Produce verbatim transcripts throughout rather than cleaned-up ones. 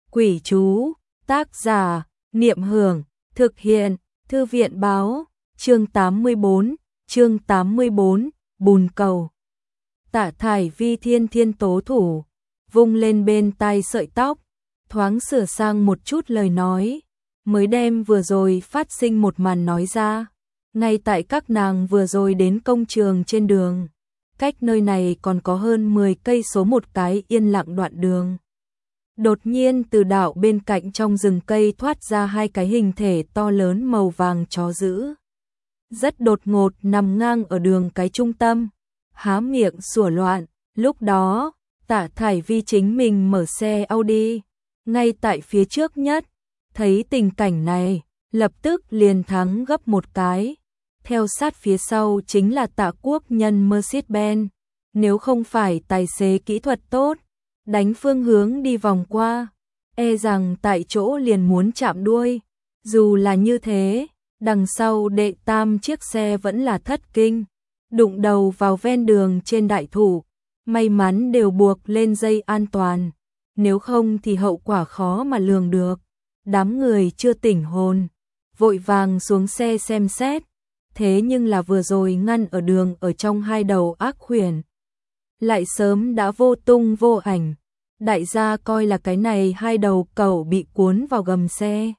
Quỷ chú, tác giả, Niệm Hưởng, thực hiện, Thư viện báo, chương tám mươi bốn, chương tám mươi bốn, bùn cầu. Tạ Thải Vi thiên thiên tố thủ, vung lên bên tai sợi tóc, thoáng sửa sang một chút lời nói, mới đem vừa rồi phát sinh một màn nói ra. Ngay tại các nàng vừa rồi đến công trường trên đường, cách nơi này còn có hơn mười cây số một cái yên lặng đoạn đường. Đột nhiên từ đạo bên cạnh trong rừng cây thoát ra hai cái hình thể to lớn màu vàng chó dữ. Rất đột ngột nằm ngang ở đường cái trung tâm, há miệng sủa loạn. Lúc đó, Tạ Thải Vi chính mình mở xe Audi, ngay tại phía trước nhất, thấy tình cảnh này, lập tức liền thắng gấp một cái. Theo sát phía sau chính là Tạ Quốc Nhân Mercedes-Benz, nếu không phải tài xế kỹ thuật tốt, đánh phương hướng đi vòng qua, e rằng tại chỗ liền muốn chạm đuôi. Dù là như thế, đằng sau đệ tam chiếc xe vẫn là thất kinh, đụng đầu vào ven đường trên đại thụ, may mắn đều buộc lên dây an toàn, nếu không thì hậu quả khó mà lường được. Đám người chưa tỉnh hồn, vội vàng xuống xe xem xét, thế nhưng là vừa rồi ngăn ở đường ở trong hai đầu ác quyển lại sớm đã vô tung vô ảnh. Đại gia coi là cái này hai đầu cẩu bị cuốn vào gầm xe.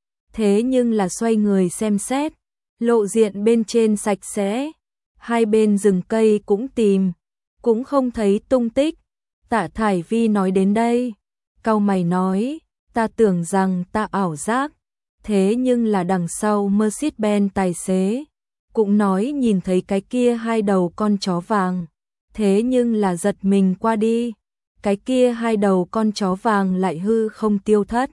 Thế nhưng là xoay người xem xét, lộ diện bên trên sạch sẽ, hai bên rừng cây cũng tìm, cũng không thấy tung tích. Tạ Thải Vi nói đến đây, cau mày nói, ta tưởng rằng ta ảo giác, thế nhưng là đằng sau Mercedes-Benz tài xế cũng nói nhìn thấy cái kia hai đầu con chó vàng, thế nhưng là giật mình qua đi, cái kia hai đầu con chó vàng lại hư không tiêu thất.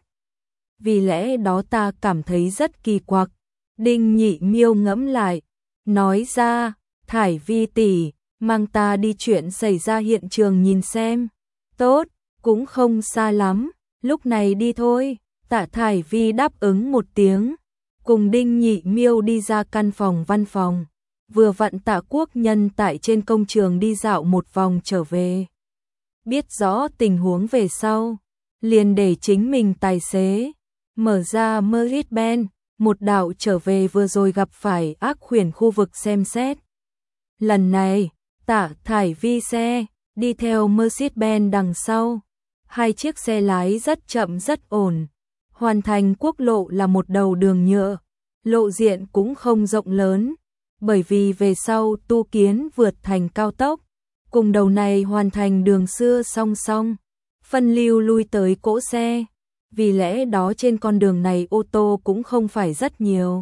Vì lẽ đó ta cảm thấy rất kỳ quặc. Đinh Nhị Miêu ngẫm lại, nói ra, Thải Vi tỷ, mang ta đi chuyện xảy ra hiện trường nhìn xem. Tốt, cũng không xa lắm, lúc này đi thôi. Tạ Thải Vi đáp ứng một tiếng, cùng Đinh Nhị Miêu đi ra căn phòng văn phòng. Vừa vặn Tạ Quốc Nhân tại trên công trường đi dạo một vòng trở về. Biết rõ tình huống về sau, liền để chính mình tài xế mở ra Mercedes-Benz, một đạo trở về vừa rồi gặp phải ác quyển khu vực xem xét. Lần này, Tạ Thải Vi xe đi theo Mercedes-Benz đằng sau, hai chiếc xe lái rất chậm rất ổn. Hoàn thành quốc lộ là một đầu đường nhựa, lộ diện cũng không rộng lớn, bởi vì về sau tu kiến vượt thành cao tốc, cùng đầu này hoàn thành đường xưa song song, phân lưu lui tới cỗ xe, vì lẽ đó trên con đường này ô tô cũng không phải rất nhiều.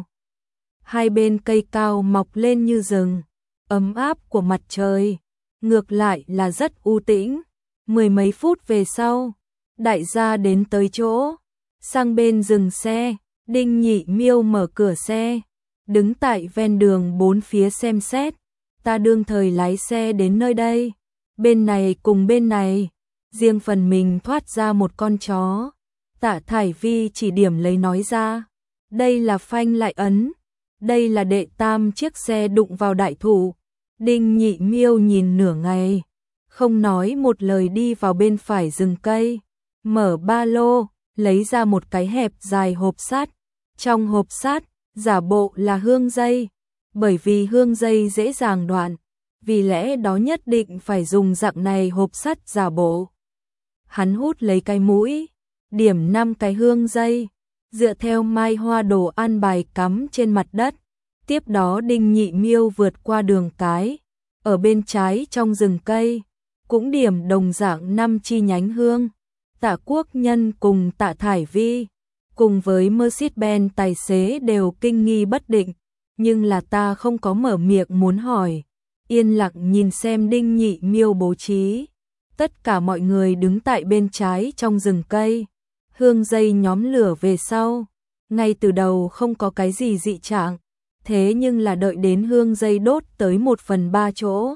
Hai bên cây cao mọc lên như rừng, ấm áp của mặt trời, ngược lại là rất u tĩnh. Mười mấy phút về sau, đại gia đến tới chỗ, sang bên dừng xe, Đinh Nhị Miêu mở cửa xe, đứng tại ven đường bốn phía xem xét. Ta đương thời lái xe đến nơi đây, bên này cùng bên này, riêng phần mình thoát ra một con chó. Tạ Thải Vi chỉ điểm lấy nói ra, đây là phanh lại ấn, đây là đệ tam chiếc xe đụng vào đại thụ. Đinh Nhị Miêu nhìn nửa ngày, không nói một lời đi vào bên phải rừng cây, mở ba lô, lấy ra một cái hẹp dài hộp sắt, trong hộp sắt giả bộ là hương dây, bởi vì hương dây dễ dàng đoạn, vì lẽ đó nhất định phải dùng dạng này hộp sắt giả bộ. Hắn hút lấy cái mũi, điểm năm cái hương dây, dựa theo mai hoa đồ ăn bài cắm trên mặt đất. Tiếp đó Đinh Nhị Miêu vượt qua đường cái, ở bên trái trong rừng cây, cũng điểm đồng dạng năm chi nhánh hương. Tạ Quốc Nhân cùng Tạ Thải Vi, cùng với Mercedes-Benz tài xế đều kinh nghi bất định, nhưng là ta không có mở miệng muốn hỏi, yên lặng nhìn xem Đinh Nhị Miêu bố trí. Tất cả mọi người đứng tại bên trái trong rừng cây, hương dây nhóm lửa về sau, ngay từ đầu không có cái gì dị trạng, thế nhưng là đợi đến hương dây đốt tới một phần ba chỗ,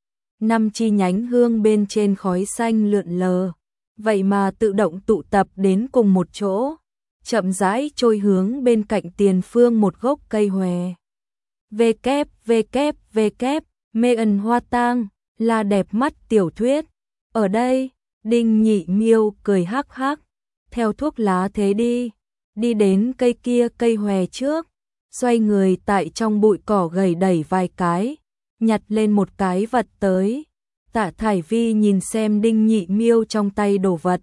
năm chi nhánh hương bên trên khói xanh lượn lờ, vậy mà tự động tụ tập đến cùng một chỗ, chậm rãi trôi hướng bên cạnh tiền phương một gốc cây hòe. Vê kép, vê kép, vê kép, mê ẩn hoa tang, là đẹp mắt tiểu thuyết. Ở đây, Đinh Nhị Miêu cười hắc hắc, theo thuốc lá thế đi, đi đến cây kia cây hòe trước, xoay người tại trong bụi cỏ gầy đẩy vài cái, nhặt lên một cái vật tới. Tạ Thải Vi nhìn xem Đinh Nhị Miêu trong tay đồ vật,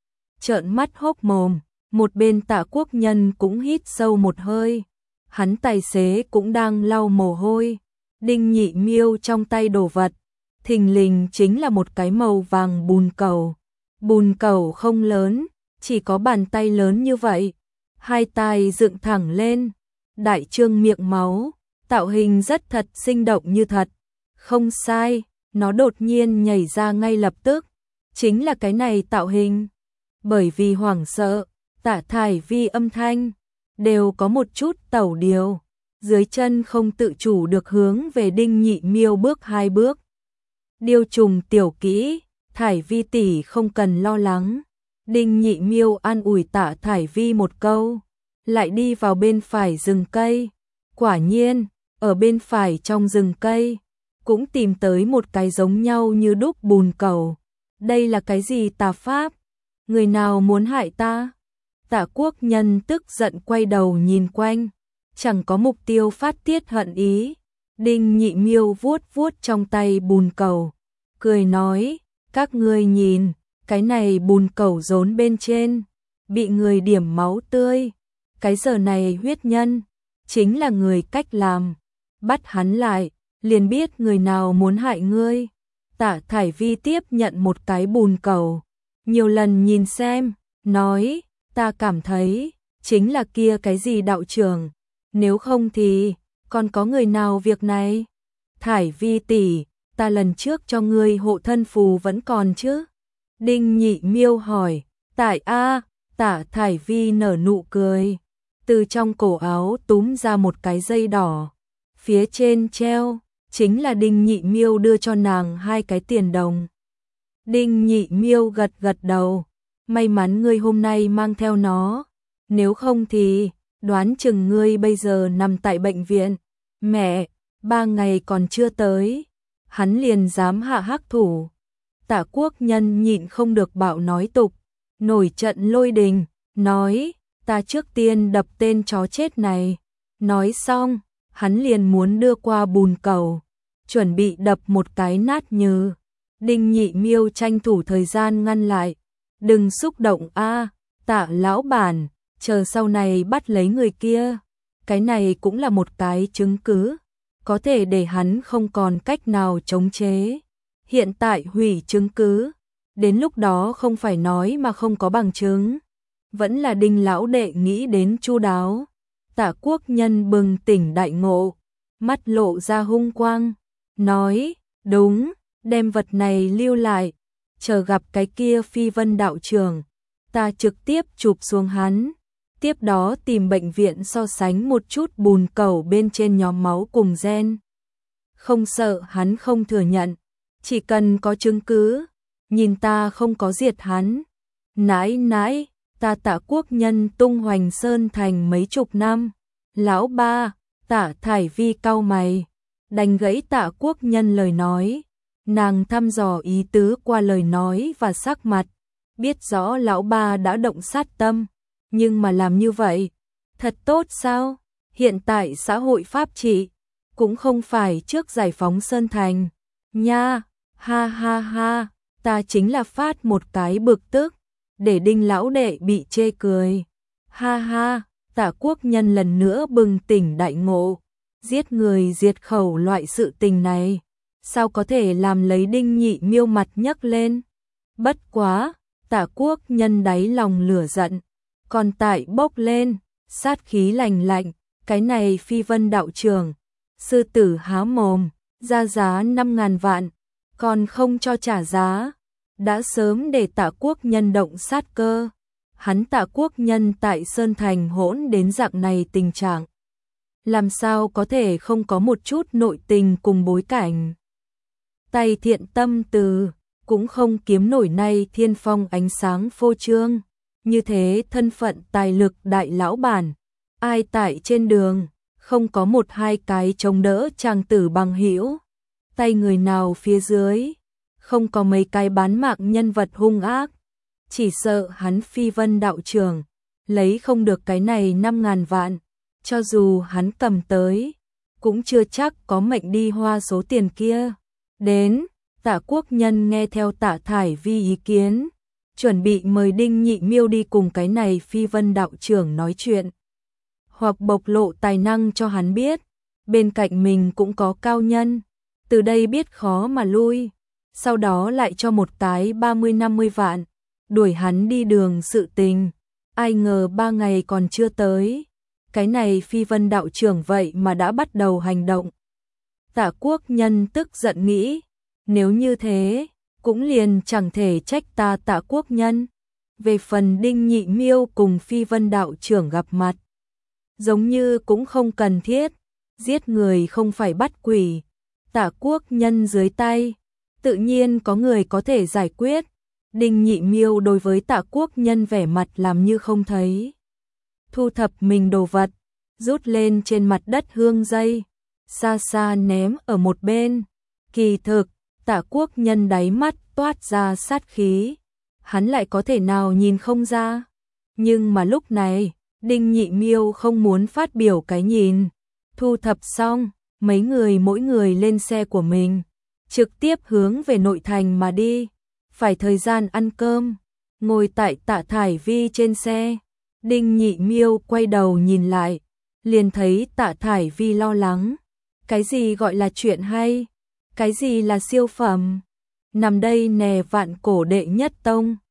trợn mắt hốc mồm, một bên Tạ Quốc Nhân cũng hít sâu một hơi, hắn tài xế cũng đang lau mồ hôi. Đinh Nhị Miêu trong tay đồ vật, thình lình chính là một cái màu vàng bùn cầu. Bùn cầu không lớn, chỉ có bàn tay lớn như vậy, hai tai dựng thẳng lên, đại trương miệng máu, tạo hình rất thật sinh động như thật. Không sai, nó đột nhiên nhảy ra ngay lập tức, chính là cái này tạo hình. Bởi vì hoảng sợ, Tạ Thải Vi âm thanh đều có một chút tẩu điều, dưới chân không tự chủ được hướng về Đinh Nhị Miêu bước hai bước. Điêu trùng tiểu kỹ, Thải Vi tỷ không cần lo lắng. Đinh Nhị Miêu an ủi Tạ Thải Vi một câu, lại đi vào bên phải rừng cây. Quả nhiên, ở bên phải trong rừng cây, cũng tìm tới một cái giống nhau như đúc bùn cầu. Đây là cái gì tà pháp? Người nào muốn hại ta? Tạ Quốc Nhân tức giận quay đầu nhìn quanh, chẳng có mục tiêu phát tiết hận ý. Đinh Nhị Miêu vuốt vuốt trong tay bùn cầu, cười nói, các ngươi nhìn, cái này bùn cầu rốn bên trên, bị người điểm máu tươi. Cái giờ này huyết nhân, chính là người cách làm. Bắt hắn lại, liền biết người nào muốn hại ngươi. Tạ Thải Vi tiếp nhận một cái bùn cầu, nhiều lần nhìn xem, nói, ta cảm thấy, chính là kia cái gì đạo trưởng, nếu không thì, còn có người nào việc này? Thải Vi tỷ, ta lần trước cho ngươi hộ thân phù vẫn còn chứ? Đinh Nhị Miêu hỏi. Tại a, Tạ Thải Vi nở nụ cười, từ trong cổ áo túm ra một cái dây đỏ, phía trên treo chính là Đinh Nhị Miêu đưa cho nàng hai cái tiền đồng. Đinh Nhị Miêu gật gật đầu, may mắn ngươi hôm nay mang theo nó, nếu không thì đoán chừng ngươi bây giờ nằm tại bệnh viện. Mẹ, ba ngày còn chưa tới, hắn liền dám hạ hắc thủ. Tạ Quốc Nhân nhịn không được bạo nói tục, nổi trận lôi đình, nói, ta trước tiên đập tên chó chết này. Nói xong, hắn liền muốn đưa qua bùn cầu, chuẩn bị đập một cái nát như. Đinh Nhị Miêu tranh thủ thời gian ngăn lại, đừng xúc động a, Tạ lão bản, chờ sau này bắt lấy người kia, cái này cũng là một cái chứng cứ, có thể để hắn không còn cách nào chống chế. Hiện tại hủy chứng cứ, đến lúc đó không phải nói mà không có bằng chứng. Vẫn là Đinh lão đệ nghĩ đến chu đáo. Tạ Quốc Nhân bừng tỉnh đại ngộ, mắt lộ ra hung quang, nói, đúng, đem vật này lưu lại, chờ gặp cái kia Phi Vân đạo trưởng, ta trực tiếp chụp xuống hắn, tiếp đó tìm bệnh viện so sánh một chút bùn cầu bên trên nhóm máu cùng gen. Không sợ hắn không thừa nhận, chỉ cần có chứng cứ, nhìn ta không có diệt hắn. Nãi nãi, ta Tạ Quốc Nhân tung hoành Sơn Thành mấy chục năm. Lão ba, Tạ Thải Vi cau mày, đành gãy Tạ Quốc Nhân lời nói. Nàng thăm dò ý tứ qua lời nói và sắc mặt, biết rõ lão ba đã động sát tâm, nhưng mà làm như vậy, thật tốt sao? Hiện tại xã hội pháp trị, cũng không phải trước giải phóng Sơn Thành. Nha, ha ha ha, ta chính là phát một cái bực tức, để Đinh lão đệ bị chê cười. Ha ha, Tạ Quốc Nhân lần nữa bừng tỉnh đại ngộ, giết người diệt khẩu loại sự tình này, sao có thể làm lấy Đinh Nhị Miêu mặt nhấc lên. Bất quá, Tạ Quốc Nhân đáy lòng lửa giận, còn tại bốc lên, sát khí lành lạnh, cái này Phi Vân đạo trưởng, sư tử há mồm, ra giá năm ngàn vạn, còn không cho trả giá, đã sớm để Tạ Quốc Nhân động sát cơ. Hắn Tạ Quốc Nhân tại Sơn Thành hỗn đến dạng này tình trạng, làm sao có thể không có một chút nội tình cùng bối cảnh. Tay thiện tâm từ, cũng không kiếm nổi nay thiên phong ánh sáng phô trương, như thế thân phận tài lực đại lão bản, ai tại trên đường, không có một hai cái chống đỡ chàng tử bằng hữu, tay người nào phía dưới, không có mấy cái bán mạng nhân vật hung ác. chỉ sợ hắn Phi Vân đạo trưởng lấy không được cái này năm ngàn vạn, cho dù hắn cầm tới, cũng chưa chắc có mệnh đi hoa số tiền kia. Đến, Tạ Quốc Nhân nghe theo Tạ Thải Vi ý kiến, chuẩn bị mời Đinh Nhị Miêu đi cùng cái này Phi Vân đạo trưởng nói chuyện, hoặc bộc lộ tài năng cho hắn biết, bên cạnh mình cũng có cao nhân, từ đây biết khó mà lui, sau đó lại cho một cái ba mươi năm mươi vạn, đuổi hắn đi đường sự tình. Ai ngờ ba ngày còn chưa tới, cái này Phi Vân đạo trưởng vậy mà đã bắt đầu hành động. Tạ Quốc Nhân tức giận nghĩ, nếu như thế, cũng liền chẳng thể trách ta Tạ Quốc Nhân. Về phần Đinh Nhị Miêu cùng Phi Vân đạo trưởng gặp mặt, giống như cũng không cần thiết, giết người không phải bắt quỷ, Tạ Quốc Nhân dưới tay, tự nhiên có người có thể giải quyết. Đinh Nhị Miêu đối với Tạ Quốc Nhân vẻ mặt làm như không thấy. Thu thập mình đồ vật, rút lên trên mặt đất hương dây, xa xa ném ở một bên. Kỳ thực, Tạ Quốc Nhân đáy mắt toát ra sát khí, hắn lại có thể nào nhìn không ra. Nhưng mà lúc này, Đinh Nhị Miêu không muốn phát biểu cái nhìn. Thu thập xong, mấy người mỗi người lên xe của mình, trực tiếp hướng về nội thành mà đi. Phải thời gian ăn cơm, ngồi tại Tạ Thải Vi trên xe, Đinh Nhị Miêu quay đầu nhìn lại, liền thấy Tạ Thải Vi lo lắng. Cái gì gọi là chuyện hay? Cái gì là siêu phẩm? Nằm đây nè vạn cổ đệ nhất tông.